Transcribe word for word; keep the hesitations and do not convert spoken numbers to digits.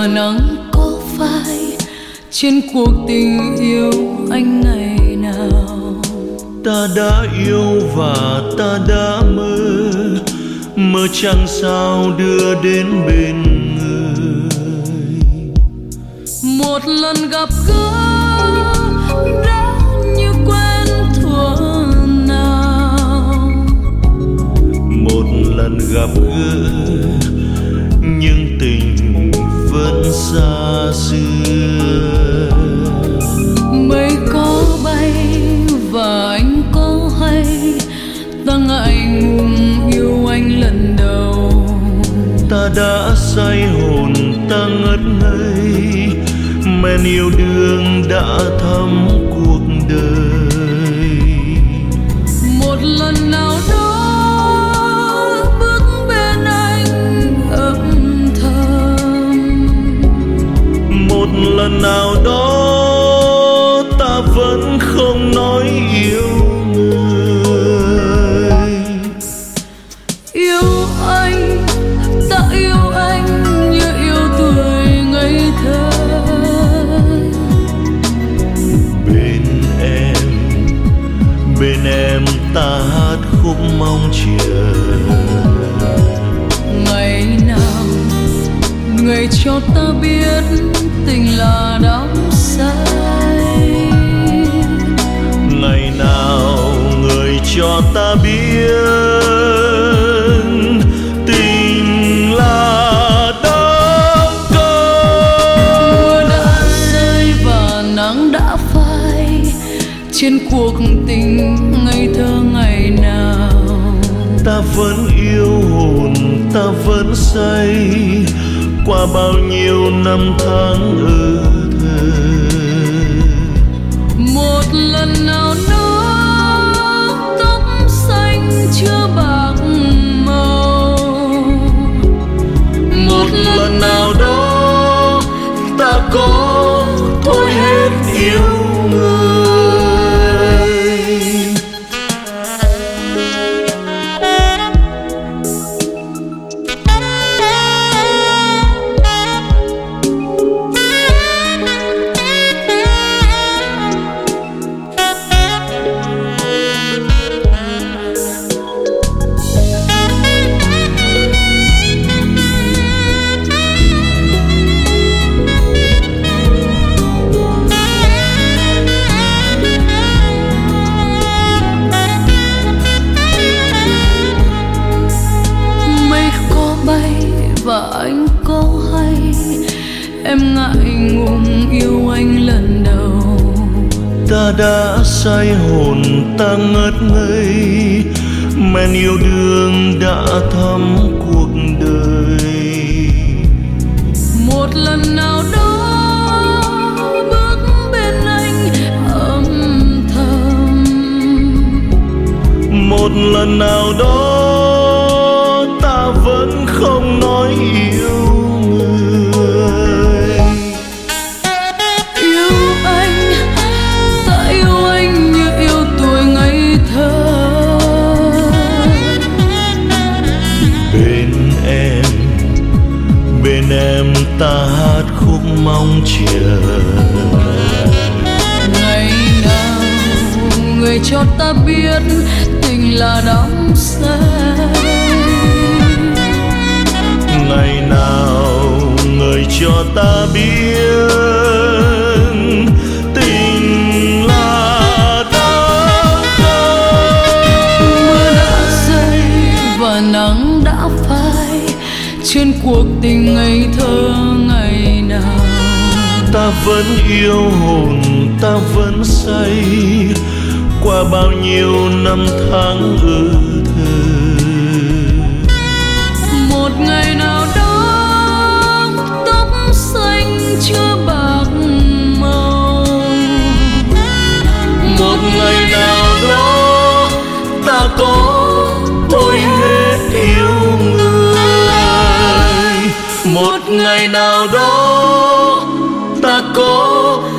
và nắng có phai trên cuộc tình yêu anh ngày nào. Ta đã yêu và ta đã mơ, mơ chẳng sao đưa đến bên người. Một lần gặp gỡ đã như quen thuở nào, một lần gặp gỡ nhưng tình vẫn xa xưa. Mây có bay và anh có hay, ta ngại ngùng yêu anh lần đầu. Ta đã say hồn ta ngất ngây, men yêu đương đã thấm cuộc đời. Một lần nào đó bước bên anh âm thầm, một lần nào đó ta vẫn không nói yêu người. Yêu anh, ta yêu anh như yêu tuổi ngây thơ. Bên em, bên em ta hát khúc mong chờ. Ngày nào người cho ta biết tình là đắm say, ngày nào người cho ta biết tình là đắng cay. mưa đã rơi và nắng đã phai trên cuộc tình ngây thơ ngày nào. Ta vẫn yêu hồn ta vẫn say qua bao nhiêu năm tháng ơ thơ. Một lần nào đó tóc xanh chưa bạc màu, Một lần nào đó ta có thôi hết yêu người. Và anh có hay em ngại ngùng yêu anh lần đầu. Ta đã say hồn ta ngất ngây, men yêu đương đã thấm cuộc đời. Một lần nào đó bước bên anh âm thầm, một lần nào đó ta vẫn không nói yêu người. Yêu anh, ta yêu anh như yêu tuổi ngây thơ. Bên em, bên em ta hát khúc mong chờ. Ngày nào người cho ta biết tình là đắm say, ngày nào người cho ta biết tình là đắng cay. mưa đã rơi và nắng đã phai trên cuộc tình ngây thơ ngày nào. Ta vẫn yêu hồn ta vẫn say qua bao nhiêu năm tháng ơ thơ. Một ngày nào đó tóc xanh chưa bạc màu, một ngày nào đó ta có thôi hết yêu người. Một ngày nào đó ta có